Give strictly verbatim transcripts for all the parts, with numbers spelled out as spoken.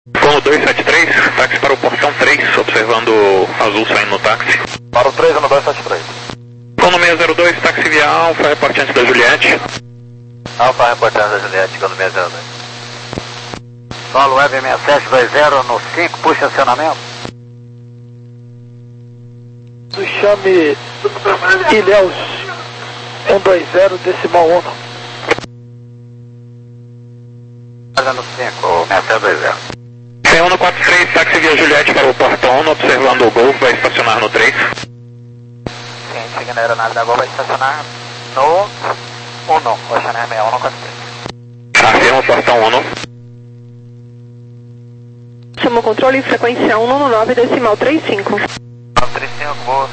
Plano dois sete três, táxi para o portão três, observando azul saindo no táxi. Para o três no dois sete três. Plano seis zero dois, táxi via Alfa, reportante da Juliette. Alfa, reportante da Juliette, plano seis zero dois. Solo Web seis sete dois zero no cinco, puxa acionamento. Do chame Ilhéus um dois zero decimal um. No cinco, seis sete dois zero. C um quatro três, táxi via Juliette para o portão um, observando o Golf, vai estacionar no três. Sim, seguindo a aeronave da Gol, vai estacionar no um, Oceanar seis um quatro três. Afirma o portão um. Chamou controle frequência cento e nove decimal trinta e cinco. nove três cinco, boa.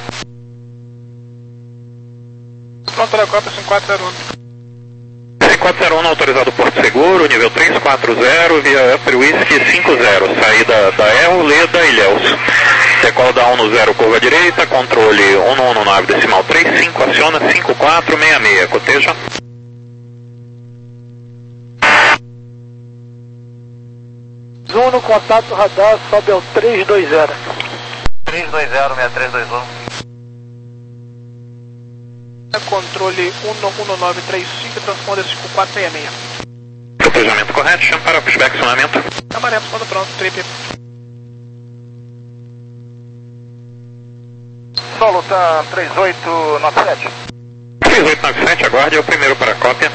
Pronto, da Copa cinco quatro zero um. cinco quatro zero um autorizado Porto Seguro, nível três quatro zero, via Upper Whisky cinco zero, saída da El, Leda, Ilhéus. Decola da um zero, curva direita, controle um um nove decimal trinta e cinco, aciona cinco quatro seis seis, coteja. Zoom no contato radar, sobe ao três dois zero. três dois zero, seis três dois um. Controle um um nove três cinco, transponder cinco quatro seis seis. Cotejamento correto, chama para pushback acionamento. Amaremos quando pronto, trip. Solo tá três oito nove sete. três oito nove sete, aguarde, é o primeiro para a cópia.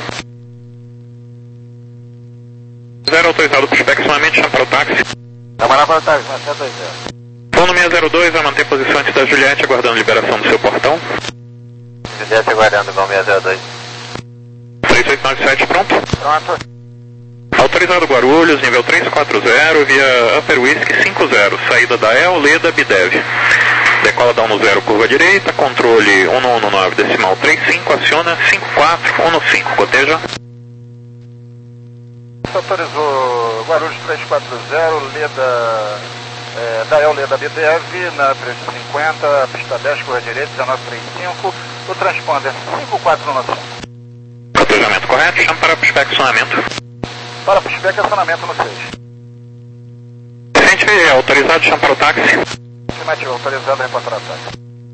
Zero autorizado pushback acionamento, chama para o táxi. Camarada para o táxi, seis sete dois zero. Plano seis zero dois, vai manter posição antes da Juliette, aguardando liberação do seu portão. Juliette aguardando igual seis zero dois. três oito nove sete, pronto. Pronto. Autorizado Guarulhos, nível três quatro zero, via Upper Whisky cinco zero, saída da El, Leda, Bidev. Decola da um zero, curva direita, controle um um nove decimal trinta e cinco, aciona cinco quatro um cinco, coteja. Autorizou Guarulhos três quatro zero, Leda, é, da El, Leda, Bidev, na trezentos e cinquenta, pista dez, curva direita, dezenove trinta e cinco, o transponder cinco quatro um cinco. Cotejamento correto, chama para pushback acionamento. Para pushback, acionamento no seis. Gente, autorizado, chama para o táxi. Afirmativo, autorizado a reportar o táxi.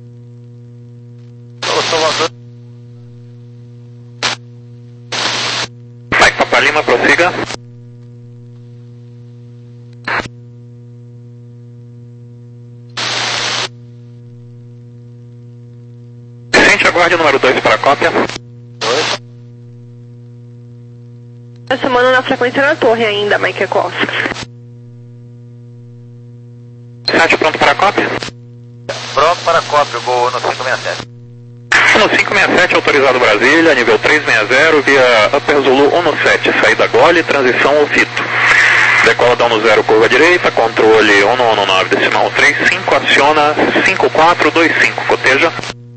Ô, Salvador. Mike Papa Lima, prossiga. Vicente, aguarde número dois para a cópia. Tá chamando na frequência da torre ainda, Mike Ecoff. sete pronto para a cópia? Pronto para a cópia, vou no cinco seis sete. No cinco seis sete, autorizado Brasília, nível três seis zero, via Upper Zulu um sete, saída Gole, transição ao Fito. Decola da um zero, curva direita, controle um um nove decimal trinta e cinco, aciona cinco quatro dois cinco, coteja.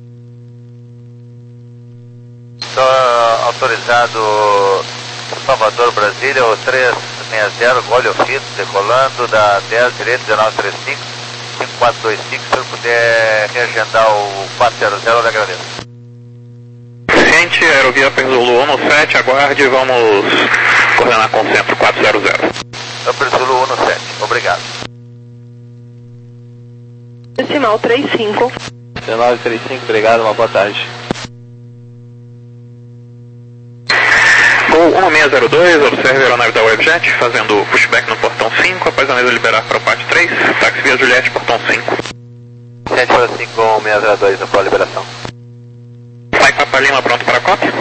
Estou autorizado Salvador, Brasília, o três seis zero, Gole ao Fito, decolando da dez direita, dezenove trinta e cinco, cinco quatro dois cinco, se eu puder reagendar o quatro zero zero, eu lhe agradeço. Vicente, aerovia Upper Zulu um sete, aguarde, vamos coordenar com o centro quatro zero zero. Upper Zulu um sete, obrigado. Decimal trinta e cinco. dezenove trinta e cinco, obrigado, uma boa tarde. Gol um seis zero dois, observe a aeronave da Webjet, fazendo pushback no portão cinco, após a mesa liberar para o pátio três, táxi via Juliette, portão cinco. sete para cinco, um seis zero dois, para a liberação. Mike Papa Lima, pronto para a cópia.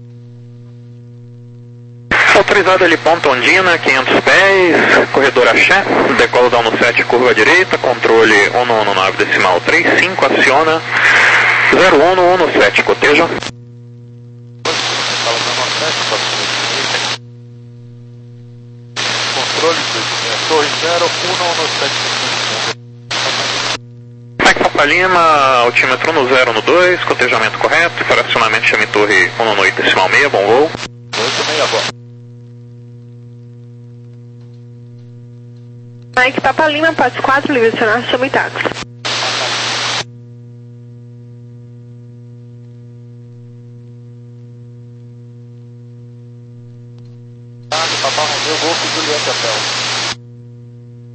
Autorizado ali ponta Ondina, quinhentos pés, corredor Axé, decola da um sete, curva direita, controle um um nove decimal trinta e cinco, aciona zero um um sete, coteja. Controle Torre zero um um sete. Mike Papa Lima, altímetro no zero no dois, cotejamento correto, para acionamento chame torre um um oito decimal seis, bom voo. oito seis, bom. Mike Papa Lima, Patos quatro, livre de acionar, chama e táxi. Papai Romeu, Golfo, Juliette Hotel.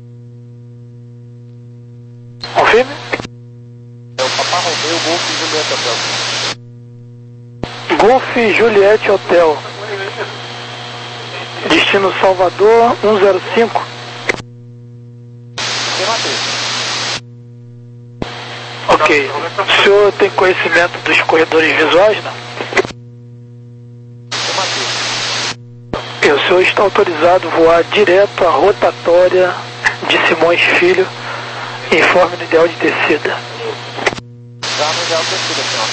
Confirme. É o Papa Romeu, Golf Juliette Hotel. Golf Juliette Hotel. Destino Salvador, um zero cinco. Ok. O senhor tem conhecimento dos corredores visuais, não? Ok, o senhor está autorizado a voar direto à rotatória de Simões Filho, informe no ideal de descida. Já no ideal de descida, senhor.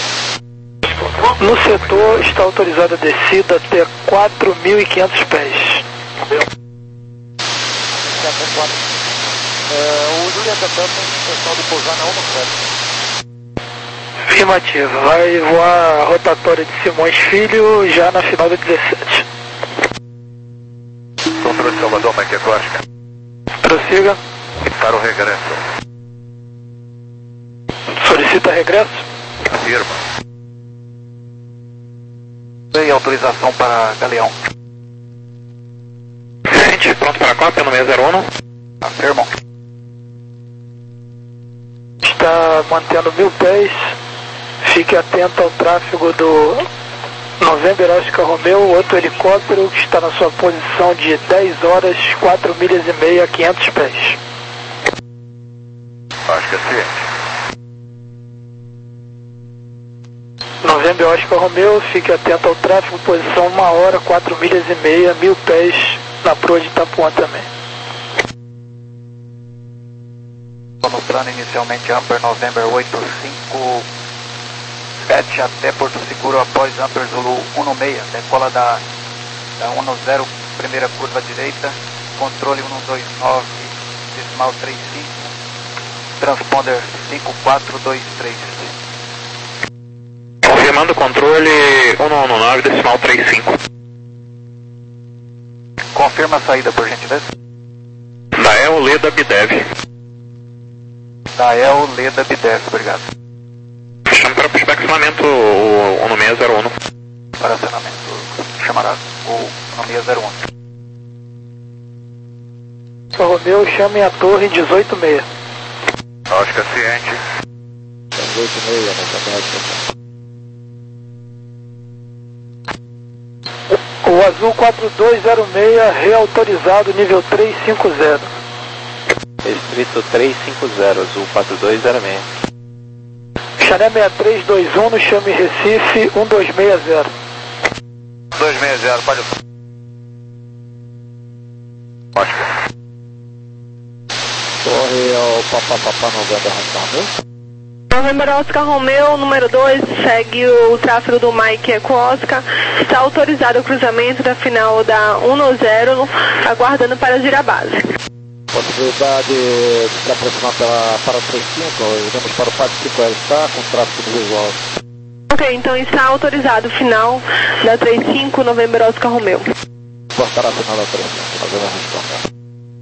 No setor está autorizada a descida até quatro mil e quinhentos pés. É, o Juliette Hotel tem pessoal de pousar na outra frente. Afirmativo, vai voar a rotatória de Simões Filho já na final do dezessete. Controle de Salvador, Mike Costa. Prossiga. Para o regresso. Solicita regresso. Afirma. E autorização para Galeão. Gente, pronto para a cópia no seis zero um. Afirma. Está mantendo mil pés. Fique atento ao tráfego do November Oscar Romeo, outro helicóptero que está na sua posição de dez horas, quatro milhas e meia, quinhentos pés. Acho que é ciente. November Oscar Romeo, fique atento ao tráfego, posição uma hora, quatro milhas e meia, mil pés, na proa de Itapuã também. No plano inicialmente Amper November oito cinco sete até Porto Seguro após Amper Zulu um seis, decola da, da um zero, primeira curva direita, controle um dois nove, decimal trinta e cinco, transponder cinco quatro dois três. Confirmando o controle um nove, decimal trinta e cinco. Confirma a saída, por gentileza. Dael Leda Bidev. Dael Leda Bidev, obrigado. Chama para pushback acionamento o no seis zero um. Para acionamento, chamará o no seis zero um. Oscar Romeo, chame a torre dezoito seis. Acho que é ciente. dezoito e meia, né? O azul quatro dois zero seis, reautorizado, nível três cinco zero. Restrito três cinco zero, azul quatro dois zero seis. Chané seis três dois um, no chame Recife um dois seis zero. dois seis zero, pode. Acho que. Corre ao Papa Papa November Oscar Romeo. November Oscar Romeo, número dois, segue o tráfego do Mike Eco Oscar. Está autorizado o cruzamento da final da um zero, aguardando para girar a base. Possibilidade de se aproximar pela, para o três cinco, iremos para o quatro cinco L, está com tráfego visual. Ok, então está autorizado o final da três cinco, November Oscar Romeo. Portará a final da três cinco, November Oscar Romeo.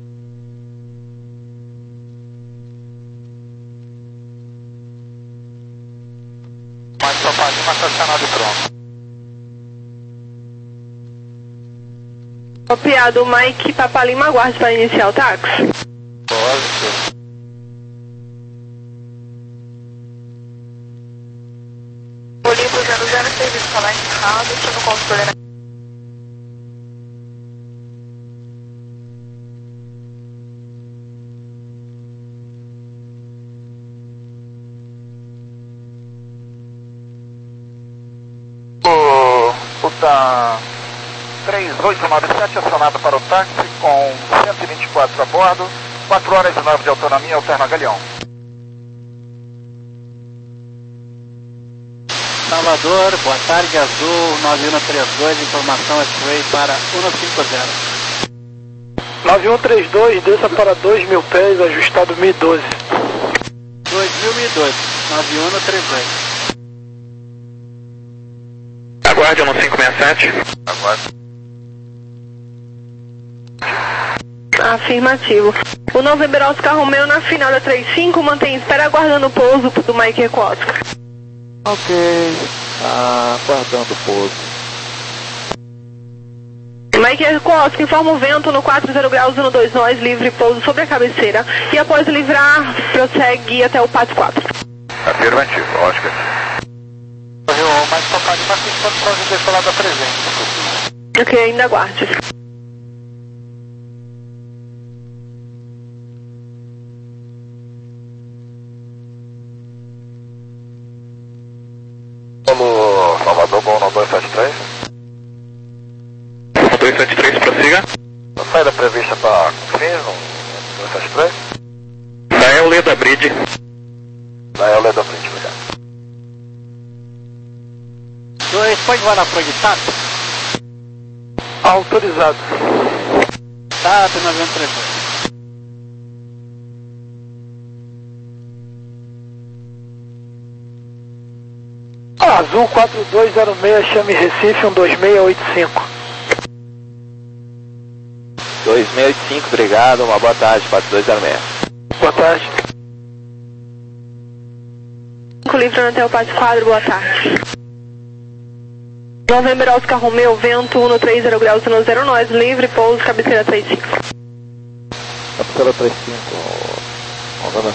Mais Papa Lima estacionado e pronto. Copiado, Mike Papa Lima, aguarde para iniciar o táxi. Lógico. Olimpo zero zero, serviço falar encerrado, estou no controle. O, o da três oito nove sete acionado para o táxi com cento e vinte e quatro a bordo, quatro horas e nove de autonomia, alterna Galeão. Salvador, boa tarde, azul nove um três dois, informação X-Ray para um cinco zero. nove um três dois, desça para dois mil pés, ajustado mil e doze. dois mil e doze, nove um três dois. Aguarde no cinco seis sete. Aguarde. Afirmativo. O November Oscar Romeo na final da três cinco, mantém espera aguardando o pouso do Mike Eco Oscar. Ok, ah, aguardando o pouso. Mike Ecosk, informa o vento no quatro zero graus, um dois nós, livre pouso sobre a cabeceira. E após livrar, prossegue até o P A T quatro. Afirmativo, Oscar. O Mike Papalima tentando para o decolar da presença. Ok, ainda aguarde. Polo Salvador, bom no dois sete três. dois sete três, prossiga. A saída prevista para Confins, no dois sete três. Da El Leda Bridge. Da El Leda Bridge, obrigado. dois, pode voar na Progitato? Autorizado. Tá, tem nove um três dois. Azul quatro dois zero seis, chame Recife um dois seis oito cinco. dois seis oito cinco, obrigado, uma boa tarde, quatro dois zero seis. Boa tarde. Livrando até o P A T quatro, boa tarde. Novembro Oscar Romeo, vento um três zero graus, um zero nós, livre, pouso, cabeceira três cinco. Cabeceira três cinco, Novembro.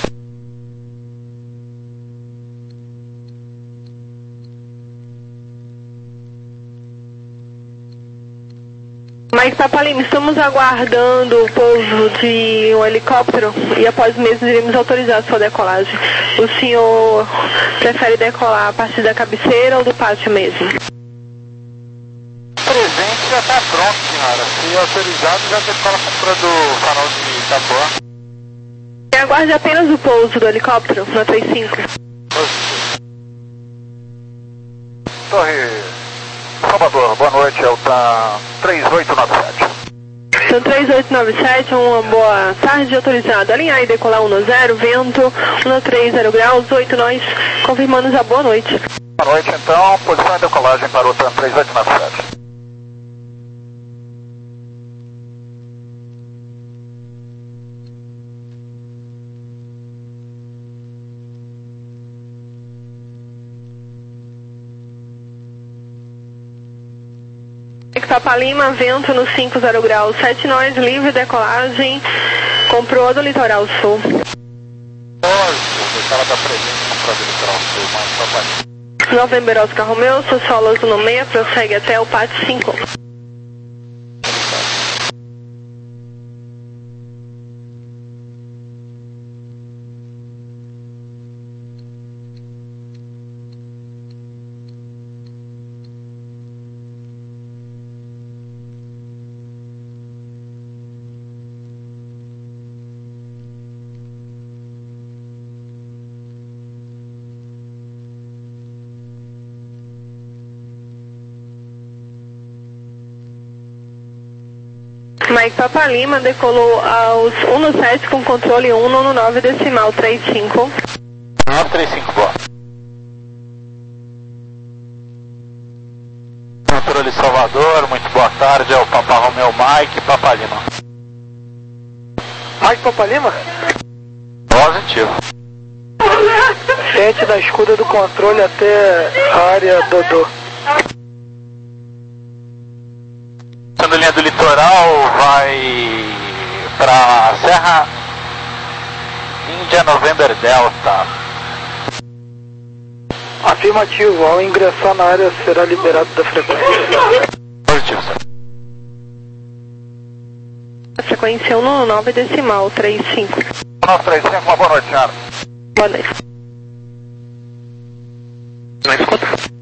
Mike Papalima, estamos aguardando o pouso de um helicóptero e após mesmo iremos autorizar a sua decolagem. O senhor prefere decolar a partir da cabeceira ou do pátio mesmo? Presente já está pronto, senhora. Se autorizado, já decola comprando o canal de Itapuã. E aguarde apenas o pouso do helicóptero na três cinco. Torre Salvador, boa noite, é o TAM três oito nove sete. Então três oito nove sete, uma boa tarde, autorizado. Alinhar e decolar um zero, vento um três zero graus, oito nós, confirmando já boa noite. Boa noite, então, posição e decolagem para o TAM três oito nove sete. Papalima, vento no cinco zero graus, sete nós, livre decolagem, comprou do litoral sul. Decola da presença, comprou do litoral sul, mas Papalima. Novembro Oscar Romeo, Sossolo no seis, prossegue até o P A T cinco. Mike Papalima decolou aos um sete com controle um no nove decimal três cinco. nove três cinco, boa. Controle Salvador, muito boa tarde, é o Papa Romeo Mike Papalima. Mike Papalima? Positivo. Frente da escuda do controle até a área Dodô. Sendo linha do litoral, vai para Serra Índia November Delta. Afirmativo, ao ingressar na área será liberado da frequência. Positivo, senhor. A frequência um no nove decimal três cinco. nove três cinco, uma boa noite, senhora. Boa noite. Na escuta.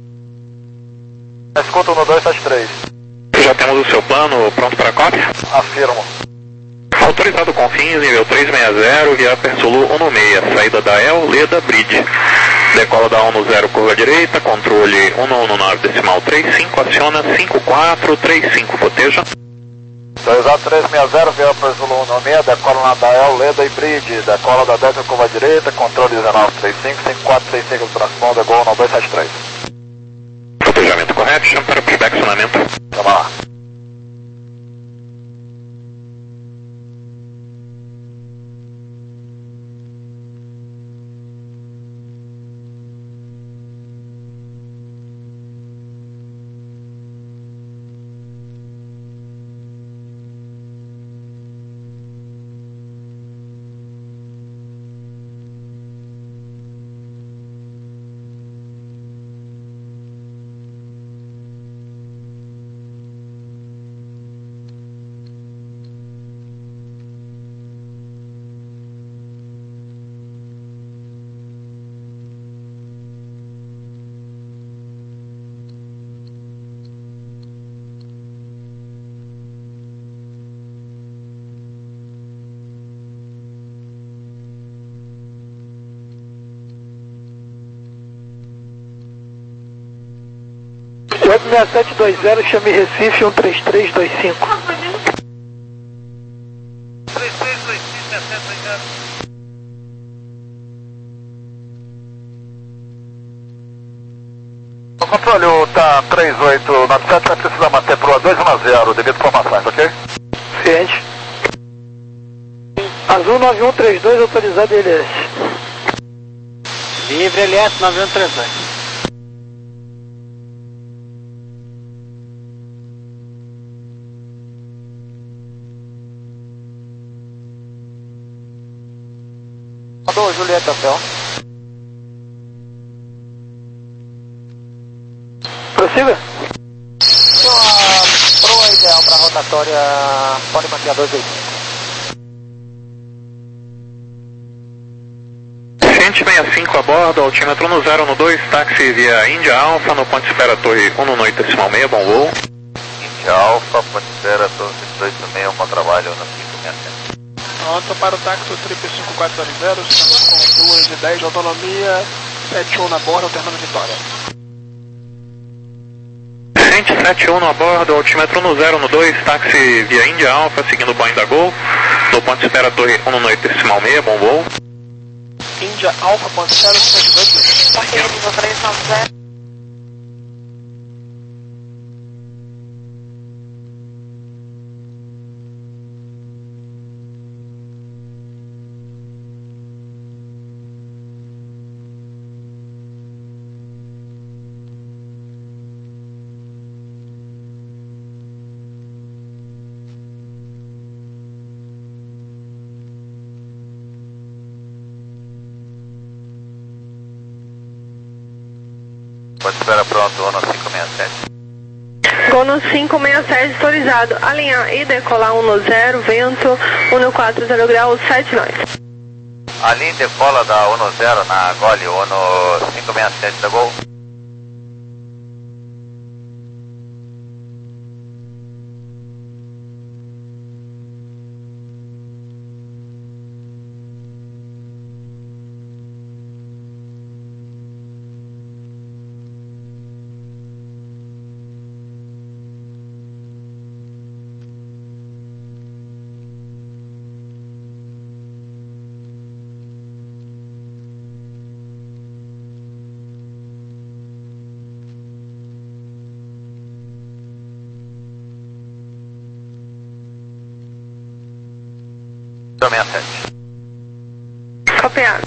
Na escuta no dois sete três. Já temos o seu plano pronto para cópia? Afirmo. Autorizado Confins, nível três seis zero, via Persulu um seis, saída da El Leda Bridge. Decola da um zero, curva direita, controle um um nove decimal três cinco, aciona cinco quatro três cinco, proteja. Autorizado três seis zero, via Persulu um seis, decola na da El Leda e Bridge. Decola da Delta, curva direita, controle dezenove três cinco, cinco quatro três cinco, transponder, gol no dois sete três. Protejamento correto, chama para perfeccionamento. Vamos lá. oito seis sete dois zero, chame Recife um três três dois cinco. três três dois cinco, seis sete dois zero. O controle, o tá três oito nove sete vai precisar manter pro dois um zero devido a informações, ok? Ciente. Azul nove um três dois, autorizado L S. Livre L S nove um três dois. Mandou Julieta Fel. Prossiga. Então, a proa ideal para rotatória, pode manter a dois dois cinco. cento e sessenta e cinco a bordo, altímetro no zero no dois, táxi via Índia Alfa, no ponte espera Torre um no oito decimal seis, bom voo. Índia Alfa, ponte espera, Torre dois meio, bom trabalho no cinco seis sete. Pronto para o táxi triplo cinco quatro zero zero, estamos com duas e dez de autonomia, sete um na borda, alternando Vitória. cento e setenta e um a bordo, altímetro no zero no dois, táxi via Índia Alfa, seguindo o Boeing da Gol, no ponte espera Torre um no oito decimal seis, bom voo. Índia Alfa, ponto zero, sete dois dois. Parque nível três nove zero. Ponte espera pronto, Ono cinco seis sete. Gono cinco seis sete autorizado. Alinhar e decolar um no zero, vento um no quatro zero graus, sete nove. A linha decola da Ono zero na Gole, Ono cinco seis sete da Gol. cinco seis sete. Copiado.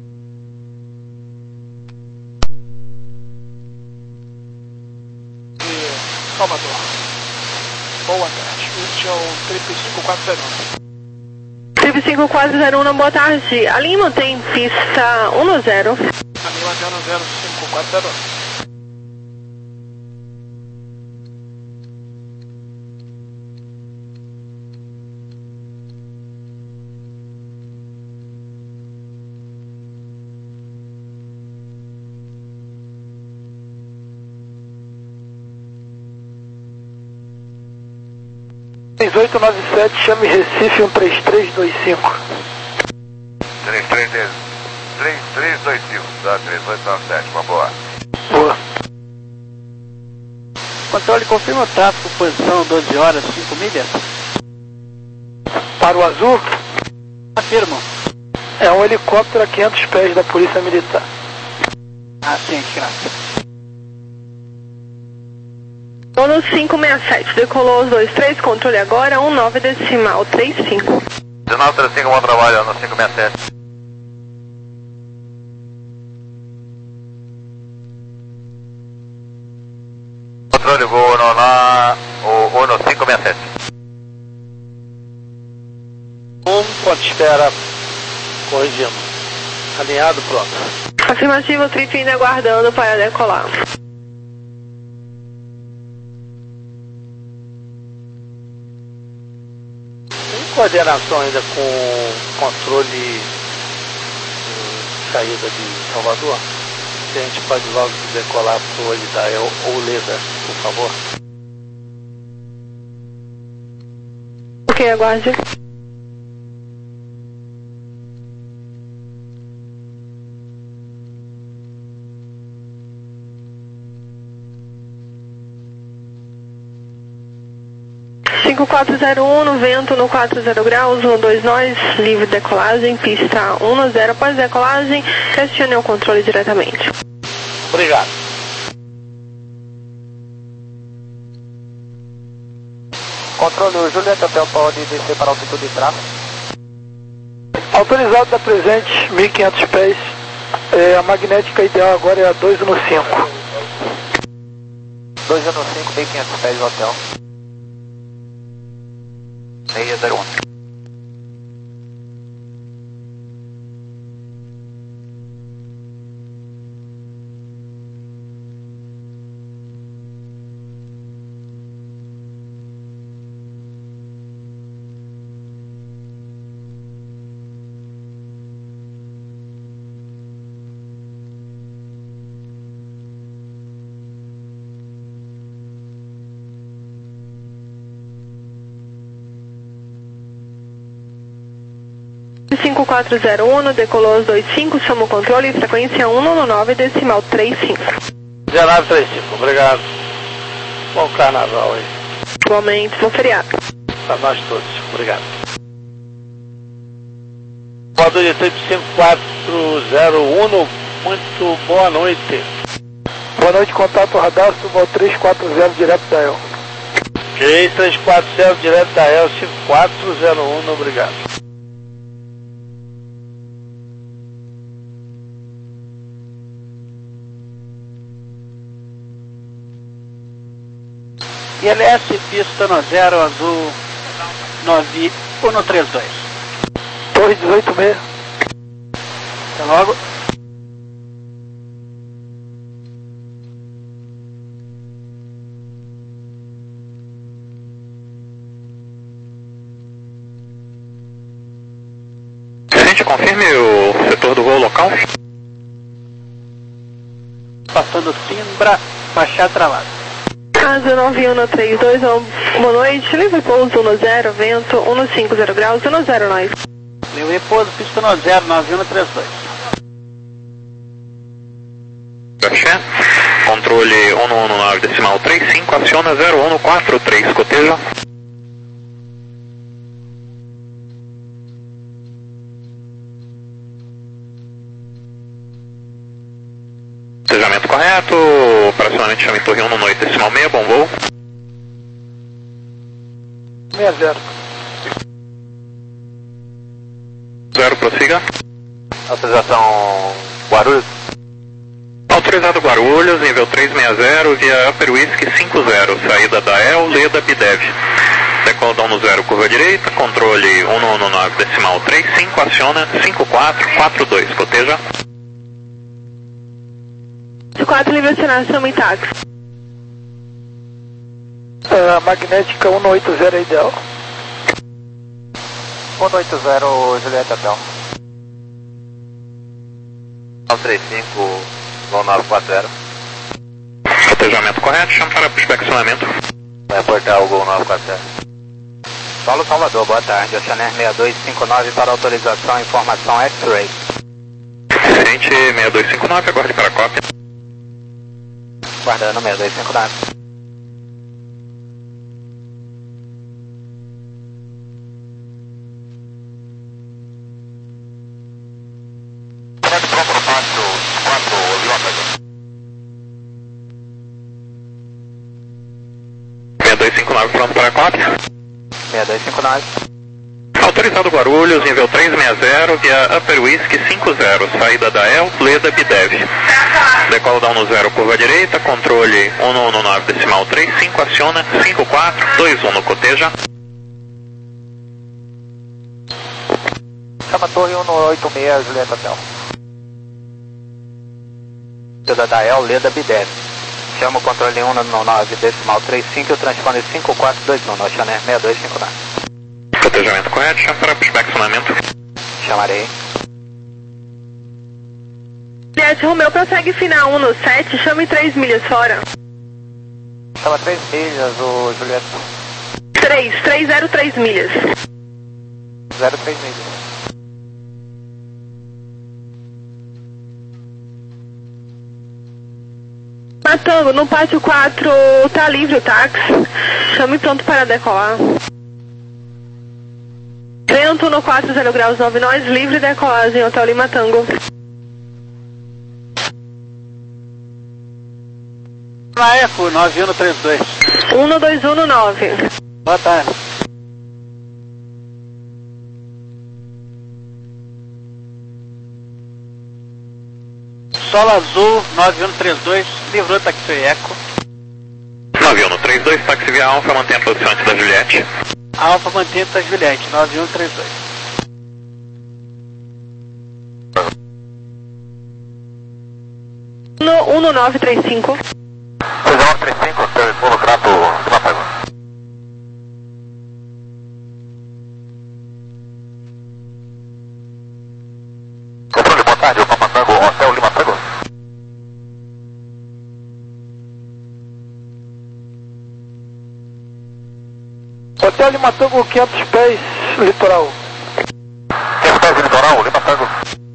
E Salvador. Boa tarde. Este é o triplo cinco quatro zero um. triplo cinco quatro zero um, boa tarde. A linha mantém pista um no zero. A linha zero zero cinco quatro zero um. três oito nove sete, chame Recife um três três dois cinco. três três dois cinco, tá? três oito nove sete, uma boa. Boa. Controle, confirma o tráfego, posição doze horas, cinco milhas. Para o azul, Afirmo. é um helicóptero a quinhentos pés da Polícia Militar. Ah, sim, graças. Gono cinco seis sete, decolou os dois três, controle agora, um nove decimal três cinco. dezenove trinta e cinco, bom trabalho no cinco seis sete. Controle Gol Ono lá, o Ono cinco seis sete. Um, ponte espera, corrigindo. Alinhado, pronto. Afirmativo, trip ainda aguardando para decolar. Em coordenação ainda com controle de saída de Salvador, se a gente pode logo decolar para o olho da Ouleda, por favor. Ok, aguarde. cinco quatro zero um, no vento no quatro zero graus, um dois nós, livre decolagem, pista um zero, após decolagem, questione o controle diretamente. Obrigado. Controle, o Julieta Hotel pode descer para a altitude de tráfego? Autorizado da presente, mil e quinhentos pés. É, a magnética ideal agora é a dois um cinco. dois um cinco, mil e quinhentos pés no hotel. seis zero um. cinco quatro zero um, decolou os dois cinco, chama o controle, frequência um um nove, decimal três cinco. dezenove trinta e cinco, obrigado. Bom carnaval aí. Igualmente, bom feriado. Para nós todos, obrigado. Voador de trip cinco quatro zero um, muito boa noite. Boa noite, contato radar, subo três quatro zero direto da E L. Ok, três quatro zero direto da E L, cinco quatro zero um, obrigado. I L S, pista no zero, azul nove um três dois. Torre dezoito seis. Até logo. Gente, confirme o setor do voo local. Passando Simbra, faixa travada. Caso nove um três dois, boa noite, livre pouso um zero, vento um cinco zero graus, um zero nós. Livre pouso, pista no zero, nove um três dois. Axé. Controle um um nove, decimal três cinco, aciona zero um quatro três, coteja. Cotejamento correto, operacionalmente chame torre um no oito, decimal seis, bom voo. seis zero. Zero, prossiga. Autorização Guarulhos. Autorizado Guarulhos, nível trezentos e sessenta, via Upper Whisky cinco zero, saída da E L, Leda, Bidev. Decolão no zero, curva direita, controle um um nove, decimal três cinco, aciona cinco quatro quatro dois, coteja. quatro, livre acionação em táxi. É, magnética um oito zero é ideal. um oito zero, Julieta Hotel. nove três cinco, Gol nove quatro zero. Cotejamento correto, chama para inspecionamento. Vai aportar o Gol nove quatro zero. Solo Salvador, boa tarde. Oceaner seis dois cinco nove para autorização e informação X-Ray. Gente seis dois cinco nove, aguarde para a cópia. Guardando seis dois cinco nove. seis dois cinco nove, pronto para a cópia. seis dois cinco nove. Autorizado Guarulhos, nível trezentos e sessenta, via Upper Whisky cinco zero, saída da E L, Leda, Bidev. Decola down no zero, curva direita, controle um um nove, decimal três cinco, aciona cinco quatro dois um no coteja. Chama torre um oito seis, Julieta Hotel. Saída da E L, Leda, Bidev. Chama o controle um nove, decimal três cinco, o transponder cinco quatro dois um, Oceaner seis dois cinco nove. Cotejamento correto, chama para inspecionamento. Chamarei. Juliette Romeu prossegue final um no sete, chame três milhas fora. Chama três milhas, o Julieta. três, três zero três milhas. zero três milhas. Lima Tango, no pátio quatro tá livre o táxi. Chame pronto para decolar. Vento no quatro zero graus nove nós, livre decolagem, Hotel Lima Tango. Na Eco, nove um três dois. um dois um nove. Boa tarde. Solo Azul, nove um três dois, livrou táxi Eco. nove um três dois, táxi via Alfa, mantém a posição antes da Juliette. Alfa mantém a Juliette, nove um três dois. um nove três cinco. seis um três cinco, Polo Crato, Lima Tango. Controle, boa tarde, o Papa Tango, Hotel Lima Tango. Hotel Lima Tango, quinhentos pés, litoral. quinhentos pés de litoral, Lima Tango.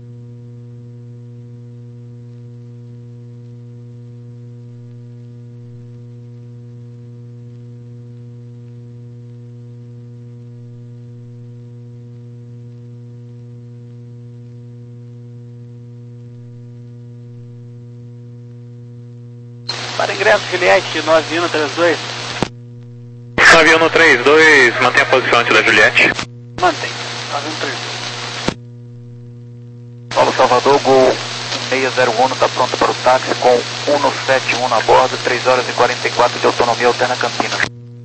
Para ingresso Juliette, nove um três dois. nove um três dois, mantém a posição antes da Juliette. Mantém, nove um três dois. Paulo Salvador, Gol seis zero um, está pronto para o táxi com um sete um na bordo, três horas e quarenta e quatro de autonomia alterna Campinas.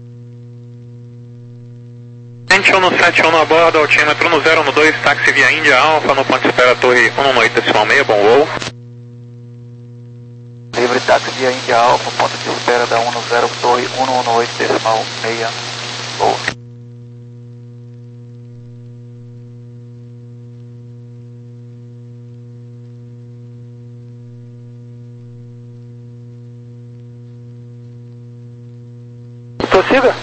Gente, um sete um na bordo, altímetro no zero um dois, táxi via Índia Alfa, no ponto de espera Torre um oito decimal seis, bom voo. Livre táxi via Índia Alfa, ponto de espera da um zero, Torre um oito decimal seis, boa. Prossiga.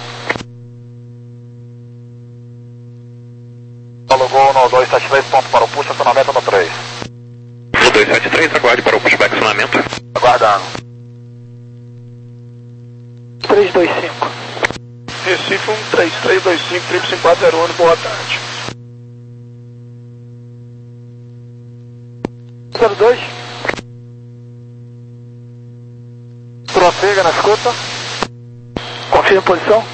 Paulo Gol no dois sete três, ponto para o push, acionamento no três. No dois sete três, aguarde para o pushback acionamento. Aguardando. três dois cinco. Recife um três três dois cinco, três cinco quatro zero um, boa tarde. zero dois. Prossiga na escuta. Confirme a posição.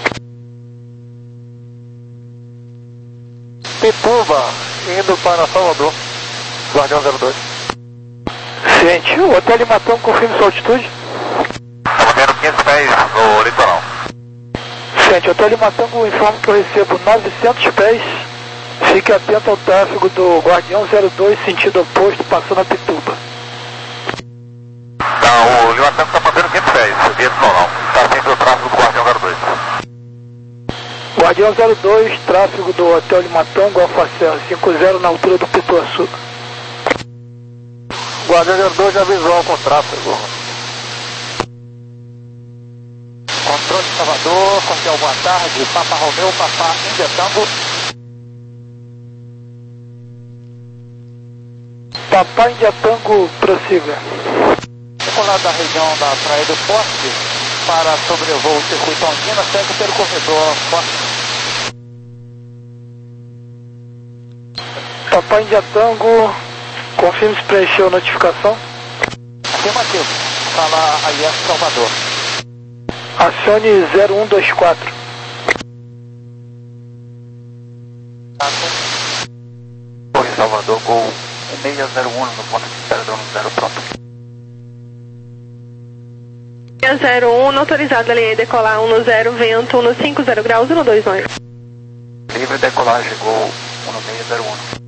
Pituba, indo para Salvador. Guardião zero dois. Ciente. O Hotel Lima Tango, confirme sua altitude. Estamos vendo quinhentos pés no litoral. Ciente. Hotel Lima Tango, informo que eu recebo novecentos pés. Fique atento ao tráfego do Guardião zero dois, sentido oposto, passando a Pituba. Não, o Lima Tango está fazendo quinhentos pés, via litoral. Está sempre o tráfego do Guardião zero dois. Guardião zero dois, tráfego do Hotel Lima Tango, Alfa Serra, cinco zero na altura do Pituaçu. Guardião zero dois já visual com tráfego. Controle Salvador, Hotel Boa Tarde, Papa Romeu, Papa Índia Tango. Papa Índia Tango, prossiga. Decolado da região da Praia do Forte, para sobrevoo o circuito Andina, segue pelo corredor Forte. Papa Índia Tango, confirme se preencheu a notificação. Afirmativo, fala a I S Salvador. Acione zero um dois quatro. Torre Salvador, Gol um seis zero um no ponto de espera do um zero, pronto. zero um, autorizado a linha decolar um zero, vento um cinco zero graus, um dois nove. Livre decolagem, Gol um seis zero um.